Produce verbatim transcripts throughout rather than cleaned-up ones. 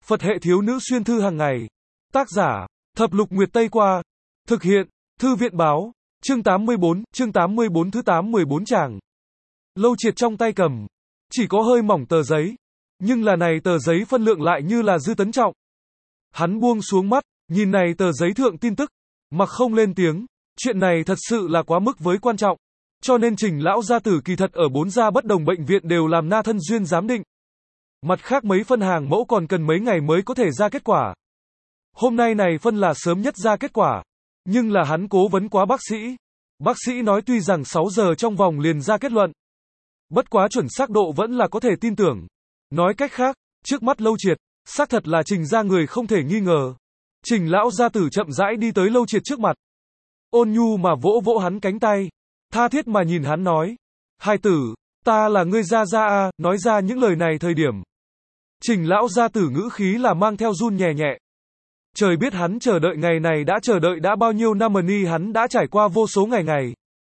Phật hệ thiếu nữ xuyên thư hàng ngày. Tác giả, Thập Lục Nguyệt Tây Qua. Thực hiện, Thư viện báo. Chương tám mươi bốn, chương tám mươi bốn thứ tám mười bốn tràng. Lâu Triệt trong tay cầm, chỉ có hơi mỏng tờ giấy, nhưng là này tờ giấy phân lượng lại như là dư tấn trọng. Hắn buông xuống mắt, nhìn này tờ giấy thượng tin tức, mặc không lên tiếng, chuyện này thật sự là quá mức với quan trọng, cho nên Trình lão gia tử kỳ thật ở bốn gia bất đồng bệnh viện đều làm na thân duyên giám định. Mặt khác mấy phân hàng mẫu còn cần mấy ngày mới có thể ra kết quả. Hôm nay này phân là sớm nhất ra kết quả, nhưng là hắn cố vấn quá bác sĩ. Bác sĩ nói tuy rằng sáu giờ trong vòng liền ra kết luận, bất quá chuẩn xác độ vẫn là có thể tin tưởng. Nói cách khác, trước mắt Lâu Triệt, xác thật là Trình gia người không thể nghi ngờ. Trình lão gia tử chậm rãi đi tới Lâu Triệt trước mặt, ôn nhu mà vỗ vỗ hắn cánh tay, tha thiết mà nhìn hắn nói: "Hai tử, ta là ngươi gia gia a." Nói ra những lời này thời điểm, Trình lão gia tử ngữ khí là mang theo run nhẹ nhẹ. Trời biết hắn chờ đợi ngày này đã chờ đợi đã bao nhiêu năm, ni hắn đã trải qua vô số ngày ngày.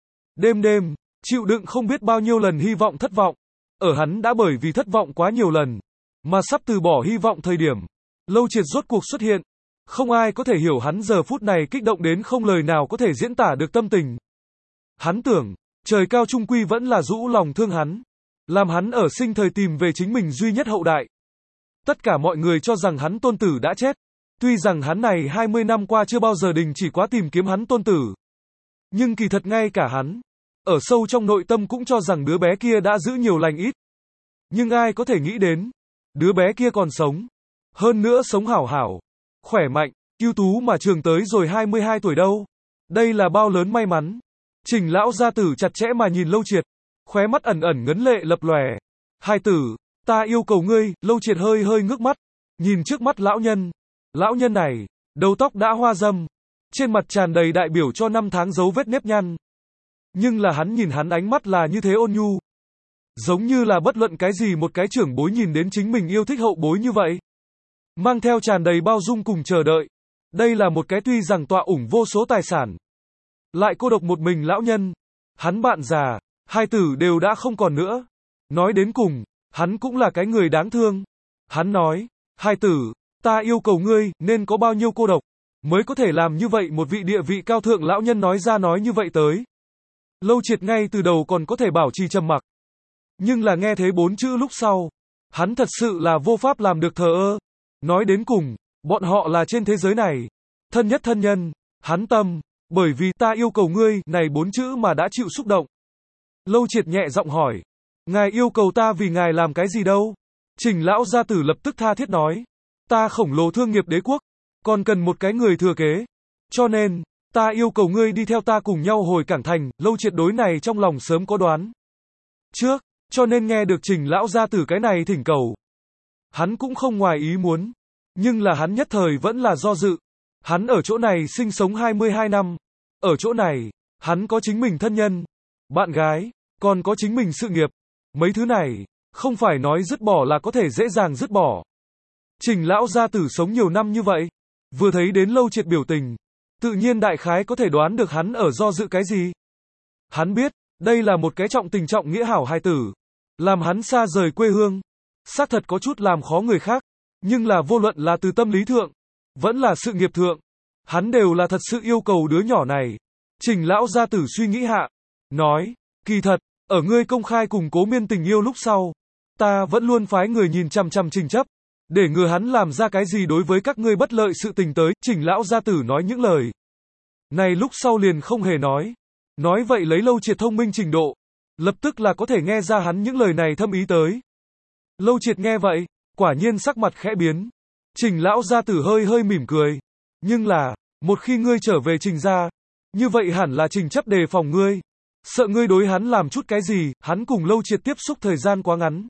Đêm đêm, chịu đựng không biết bao nhiêu lần hy vọng thất vọng. Ở hắn đã bởi vì thất vọng quá nhiều lần, mà sắp từ bỏ hy vọng thời điểm, Lâu Triệt rốt cuộc xuất hiện. Không ai có thể hiểu hắn giờ phút này kích động đến không lời nào có thể diễn tả được tâm tình. Hắn tưởng, trời cao trung quy vẫn là rũ lòng thương hắn, làm hắn ở sinh thời tìm về chính mình duy nhất hậu đại. Tất cả mọi người cho rằng hắn tôn tử đã chết. Tuy rằng hắn này hai mươi năm qua chưa bao giờ đình chỉ quá tìm kiếm hắn tôn tử, nhưng kỳ thật ngay cả hắn, ở sâu trong nội tâm cũng cho rằng đứa bé kia đã giữ nhiều lành ít. Nhưng ai có thể nghĩ đến, đứa bé kia còn sống. Hơn nữa sống hảo hảo, khỏe mạnh, ưu tú mà trường tới rồi hai mươi hai tuổi đâu. Đây là bao lớn may mắn. Trình lão gia tử chặt chẽ mà nhìn Lâu Triệt, khóe mắt ẩn ẩn ngấn lệ lập lòe. "Hai tử, ta yêu cầu ngươi." Lâu Triệt hơi hơi ngước mắt, nhìn trước mắt lão nhân. Lão nhân này, đầu tóc đã hoa râm, trên mặt tràn đầy đại biểu cho năm tháng dấu vết nếp nhăn. Nhưng là hắn nhìn hắn ánh mắt là như thế ôn nhu, giống như là bất luận cái gì một cái trưởng bối nhìn đến chính mình yêu thích hậu bối như vậy, mang theo tràn đầy bao dung cùng chờ đợi. Đây là một cái tuy rằng tọa ủng vô số tài sản, lại cô độc một mình lão nhân. Hắn bạn già, hai tử đều đã không còn nữa. Nói đến cùng, hắn cũng là cái người đáng thương. Hắn nói: "Hai tử, ta yêu cầu ngươi, nên có bao nhiêu cô độc, mới có thể làm như vậy một vị địa vị cao thượng." Lão nhân nói ra nói như vậy tới. Lâu Triệt ngay từ đầu còn có thể bảo trì trầm mặc, nhưng là nghe thấy bốn chữ lúc sau, hắn thật sự là vô pháp làm được thờ ơ. Nói đến cùng, bọn họ là trên thế giới này thân nhất thân nhân. Hắn tâm, bởi vì "ta yêu cầu ngươi" này bốn chữ mà đã chịu xúc động. Lâu Triệt nhẹ giọng hỏi: "Ngài yêu cầu ta vì ngài làm cái gì đâu?" Trình lão gia tử lập tức tha thiết nói: "Ta khổng lồ thương nghiệp đế quốc, còn cần một cái người thừa kế. Cho nên, ta yêu cầu ngươi đi theo ta cùng nhau hồi Cảng Thành." Lâu Triệt đối này trong lòng sớm có đoán trước, cho nên nghe được Trình lão gia tử cái này thỉnh cầu, hắn cũng không ngoài ý muốn. Nhưng là hắn nhất thời vẫn là do dự. Hắn ở chỗ này sinh sống hai mươi hai năm. Ở chỗ này, hắn có chính mình thân nhân, bạn gái, còn có chính mình sự nghiệp. Mấy thứ này, không phải nói dứt bỏ là có thể dễ dàng dứt bỏ. Trình lão gia tử sống nhiều năm như vậy, vừa thấy đến Lâu Triệt biểu tình, tự nhiên đại khái có thể đoán được hắn ở do dự cái gì. Hắn biết, đây là một cái trọng tình trọng nghĩa hảo hài tử, làm hắn xa rời quê hương, xác thật có chút làm khó người khác, nhưng là vô luận là từ tâm lý thượng, vẫn là sự nghiệp thượng, hắn đều là thật sự yêu cầu đứa nhỏ này. Trình lão gia tử suy nghĩ hạ, nói: "Kỳ thật, ở ngươi công khai cùng Cố Miên tình yêu lúc sau, ta vẫn luôn phái người nhìn chằm chằm Trình Chấp, để ngừa hắn làm ra cái gì đối với các ngươi bất lợi sự tình tới." Trình lão gia tử nói những lời này lúc sau liền không hề nói. Nói vậy lấy Lâu Triệt thông minh trình độ, lập tức là có thể nghe ra hắn những lời này thâm ý tới. Lâu Triệt nghe vậy, quả nhiên sắc mặt khẽ biến. Trình lão gia tử hơi hơi mỉm cười. "Nhưng là, một khi ngươi trở về Trình gia, như vậy hẳn là Trình Chấp đề phòng ngươi, sợ ngươi đối hắn làm chút cái gì." Hắn cùng Lâu Triệt tiếp xúc thời gian quá ngắn,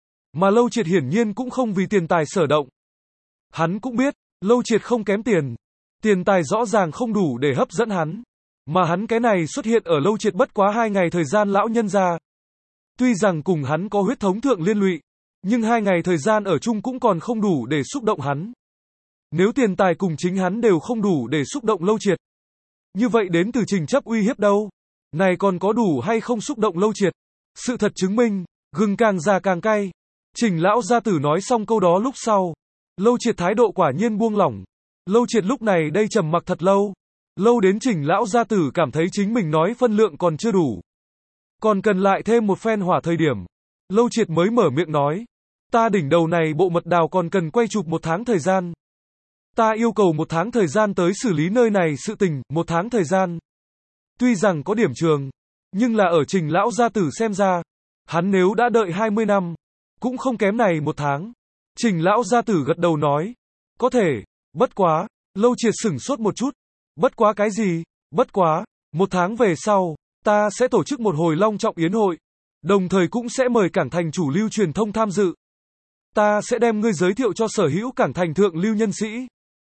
mà Lâu Triệt hiển nhiên cũng không vì tiền tài sở động. Hắn cũng biết, Lâu Triệt không kém tiền, tiền tài rõ ràng không đủ để hấp dẫn hắn, mà hắn cái này xuất hiện ở Lâu Triệt bất quá hai ngày thời gian lão nhân gia. Tuy rằng cùng hắn có huyết thống thượng liên lụy, nhưng hai ngày thời gian ở chung cũng còn không đủ để xúc động hắn. Nếu tiền tài cùng chính hắn đều không đủ để xúc động Lâu Triệt, như vậy đến từ Trình Chấp uy hiếp đâu? Này còn có đủ hay không xúc động Lâu Triệt? Sự thật chứng minh, gừng càng già càng cay. Trình lão gia tử nói xong câu đó lúc sau, Lâu Triệt thái độ quả nhiên buông lỏng. Lâu Triệt lúc này đây trầm mặc thật lâu. Lâu đến Trình lão gia tử cảm thấy chính mình nói phân lượng còn chưa đủ. Còn cần lại thêm một phen hỏa thời điểm. Lâu Triệt mới mở miệng nói. Ta đỉnh đầu này bộ mật đào còn cần quay chụp một tháng thời gian. Ta yêu cầu một tháng thời gian tới xử lý nơi này sự tình, một tháng thời gian. Tuy rằng có điểm trường, nhưng là ở Trình lão gia tử xem ra, hắn nếu đã đợi hai mươi năm, cũng không kém này một tháng. Trình lão gia tử gật đầu nói, có thể, bất quá, Lâu Triệt sửng sốt một chút, bất quá cái gì, bất quá, một tháng về sau, ta sẽ tổ chức một hồi long trọng yến hội, đồng thời cũng sẽ mời Cảng Thành chủ lưu truyền thông tham dự. Ta sẽ đem ngươi giới thiệu cho sở hữu Cảng Thành thượng lưu nhân sĩ.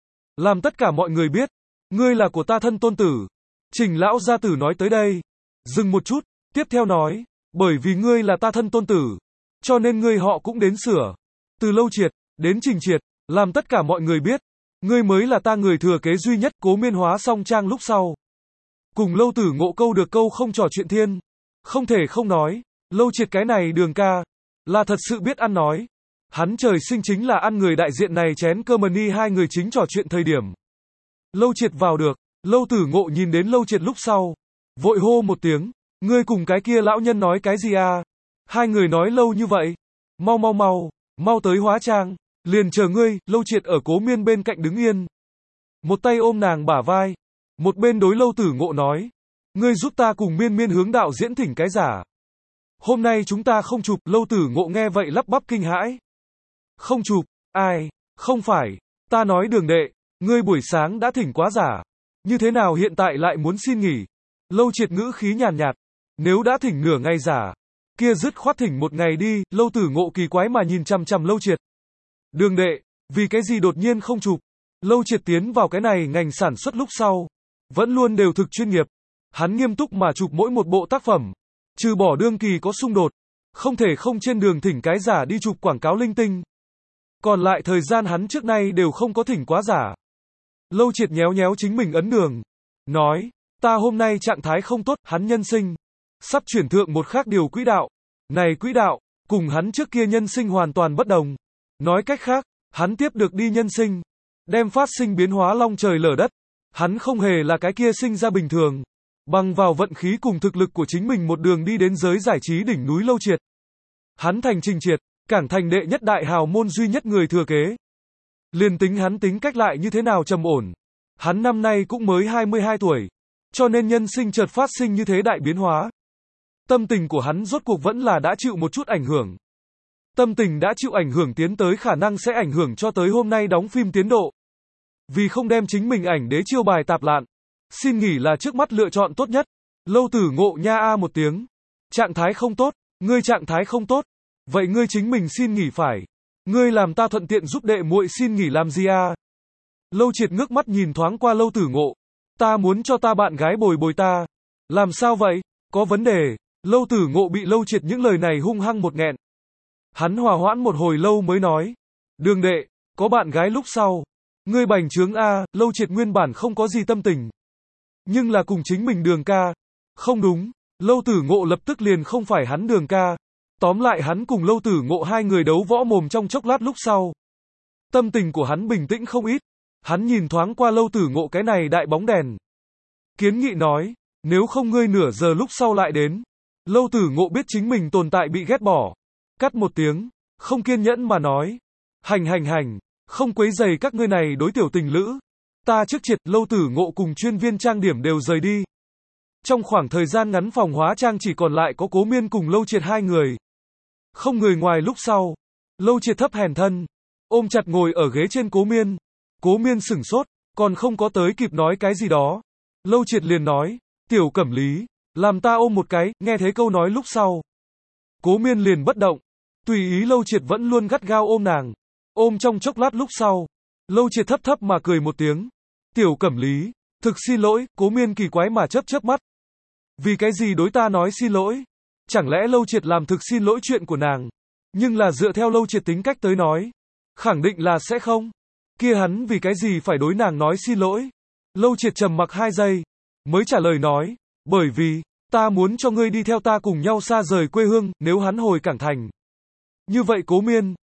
Làm tất cả mọi người biết, ngươi là của ta thân tôn tử. Trình lão gia tử nói tới đây, dừng một chút, tiếp theo nói, bởi vì ngươi là ta thân tôn tử, cho nên ngươi họ cũng đến sửa. Từ Lâu Triệt, đến Trình Triệt, làm tất cả mọi người biết, ngươi mới là ta người thừa kế duy nhất. Cố Miên hóa xong trang lúc sau. Cùng Lâu Tử Ngộ câu được câu không trò chuyện thiên. Không thể không nói, Lâu Triệt cái này đường ca, là thật sự biết ăn nói. Hắn trời sinh chính là ăn người đại diện này chén cơm ni hai người chính trò chuyện thời điểm. Lâu Triệt vào được, Lâu Tử Ngộ nhìn đến Lâu Triệt lúc sau. Vội hô một tiếng, ngươi cùng cái kia lão nhân nói cái gì à? Hai người nói lâu như vậy. Mau mau mau, mau tới hóa trang, liền chờ ngươi. Lâu Triệt ở Cố Miên bên cạnh đứng yên. Một tay ôm nàng bả vai, một bên đối Lâu Tử Ngộ nói. Ngươi giúp ta cùng Miên Miên hướng đạo diễn thỉnh cái giả. Hôm nay chúng ta không chụp. Lâu Tử Ngộ nghe vậy lắp bắp kinh hãi. Không chụp, ai, không phải, ta nói Đường đệ, ngươi buổi sáng đã thỉnh quá giả. Như thế nào hiện tại lại muốn xin nghỉ? Lâu Triệt ngữ khí nhàn nhạt, nếu đã thỉnh nửa ngày giả, kia dứt khoát thỉnh một ngày đi. Lâu Tử Ngộ kỳ quái mà nhìn chằm chằm Lâu Triệt. Đường đệ, vì cái gì đột nhiên không chụp? Lâu Triệt tiến vào cái này ngành sản xuất lúc sau, vẫn luôn đều thực chuyên nghiệp. Hắn nghiêm túc mà chụp mỗi một bộ tác phẩm, trừ bỏ đương kỳ có xung đột, không thể không trên đường thỉnh cái giả đi chụp quảng cáo linh tinh. Còn lại thời gian hắn trước nay đều không có thỉnh quá giả. Lâu Triệt nhéo nhéo chính mình ấn đường, nói, ta hôm nay trạng thái không tốt. Hắn nhân sinh sắp chuyển thượng một khác điều quỹ đạo. Này quỹ đạo, cùng hắn trước kia nhân sinh hoàn toàn bất đồng. Nói cách khác, hắn tiếp được đi nhân sinh, đem phát sinh biến hóa long trời lở đất. Hắn không hề là cái kia sinh ra bình thường, bằng vào vận khí cùng thực lực của chính mình một đường đi đến giới giải trí đỉnh núi Lâu Triệt. Hắn thành Trình Triệt, Cảng Thành đệ nhất đại hào môn duy nhất người thừa kế. Liền tính hắn tính cách lại như thế nào trầm ổn, hắn năm nay cũng mới hai mươi hai tuổi, cho nên nhân sinh chợt phát sinh như thế đại biến hóa. Tâm tình của hắn rốt cuộc vẫn là đã chịu một chút ảnh hưởng. Tâm tình đã chịu ảnh hưởng tiến tới khả năng sẽ ảnh hưởng cho tới hôm nay đóng phim tiến độ. Vì không đem chính mình ảnh đế chiêu bài tạp lạn, xin nghỉ là trước mắt lựa chọn tốt nhất. Lâu Tử Ngộ nha a một tiếng. Trạng thái không tốt, ngươi trạng thái không tốt. Vậy ngươi chính mình xin nghỉ phải. Ngươi làm ta thuận tiện giúp đệ muội xin nghỉ làm gì à? Lâu Triệt ngước mắt nhìn thoáng qua Lâu Tử Ngộ. Ta muốn cho ta bạn gái bồi bồi ta. Làm sao vậy? Có vấn đề. Lâu Tử Ngộ bị Lâu Triệt những lời này hung hăng một nghẹn. Hắn hòa hoãn một hồi lâu mới nói. Đường đệ, có bạn gái lúc sau. Ngươi bành trướng a. Lâu Triệt nguyên bản không có gì tâm tình. Nhưng là cùng chính mình đường ca. Không đúng. Lâu Tử Ngộ lập tức liền không phải hắn đường ca. Tóm lại hắn cùng Lâu Tử Ngộ hai người đấu võ mồm trong chốc lát lúc sau. Tâm tình của hắn bình tĩnh không ít. Hắn nhìn thoáng qua Lâu Tử Ngộ cái này đại bóng đèn. Kiến nghị nói, nếu không ngươi nửa giờ lúc sau lại đến. Lâu Tử Ngộ biết chính mình tồn tại bị ghét bỏ. Cắt một tiếng, không kiên nhẫn mà nói. Hành hành hành, không quấy rầy các ngươi này đối tiểu tình lữ. Ta trước triệt. Lâu Tử Ngộ cùng chuyên viên trang điểm đều rời đi. Trong khoảng thời gian ngắn phòng hóa trang chỉ còn lại có Cố Miên cùng Lâu Triệt hai người. Không người ngoài lúc sau. Lâu Triệt thấp hèn thân, ôm chặt ngồi ở ghế trên Cố Miên. Cố Miên sửng sốt, còn không có tới kịp nói cái gì đó. Lâu Triệt liền nói, Tiểu Cẩm Lý, làm ta ôm một cái. Nghe thấy câu nói lúc sau, Cố Miên liền bất động. Tùy ý Lâu Triệt vẫn luôn gắt gao ôm nàng. Ôm trong chốc lát lúc sau, Lâu Triệt thấp thấp mà cười một tiếng. Tiểu Cẩm Lý, thực xin lỗi. Cố Miên kỳ quái mà chớp chớp mắt. Vì cái gì đối ta nói xin lỗi? Chẳng lẽ Lâu Triệt làm thực xin lỗi chuyện của nàng? Nhưng là dựa theo Lâu Triệt tính cách tới nói, khẳng định là sẽ không. Kia hắn vì cái gì phải đối nàng nói xin lỗi? Lâu Triệt trầm mặc hai giây, mới trả lời nói, bởi vì, ta muốn cho ngươi đi theo ta cùng nhau xa rời quê hương. Nếu hắn hồi Cảng Thành, như vậy Cố Miên,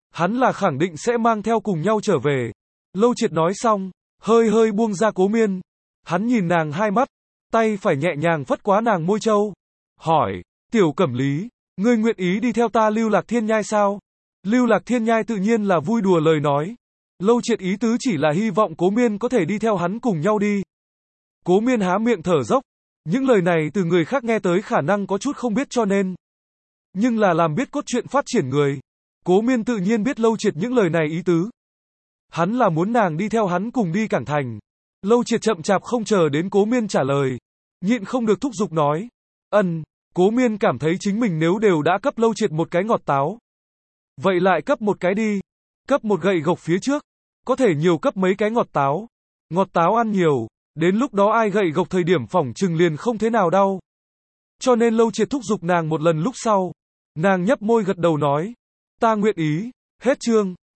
Hắn là khẳng định sẽ mang theo cùng nhau trở về. Lâu Triệt nói xong, hơi hơi buông ra Cố Miên. Hắn nhìn nàng hai mắt, tay phải nhẹ nhàng phất quá nàng môi trâu. Hỏi, Tiểu Cẩm Lý, ngươi nguyện ý đi theo ta Lưu Lạc Thiên Nhai sao? Lưu Lạc Thiên Nhai tự nhiên là vui đùa lời nói. Lâu Triệt ý tứ chỉ là hy vọng Cố Miên có thể đi theo hắn cùng nhau đi. Cố Miên há miệng thở dốc. Những lời này từ người khác nghe tới khả năng có chút không biết cho nên. Nhưng là làm biết cốt truyện phát triển người. Cố Miên tự nhiên biết Lâu Triệt những lời này ý tứ. Hắn là muốn nàng đi theo hắn cùng đi Cảng Thành. Lâu Triệt chậm chạp không chờ đến Cố Miên trả lời. Nhịn không được thúc giục nói. Ân, Cố Miên cảm thấy chính mình nếu đều đã cấp Lâu Triệt một cái ngọt táo. Vậy lại cấp một cái đi. Cấp một gậy gộc phía trước. Có thể nhiều cấp mấy cái ngọt táo. Ngọt táo ăn nhiều. Đến lúc đó ai gậy gộc thời điểm phỏng chừng liền không thế nào đau. Cho nên Lâu Triệt thúc giục nàng một lần lúc sau. Nàng nhấp môi gật đầu nói. Ta nguyện ý. Hết chương.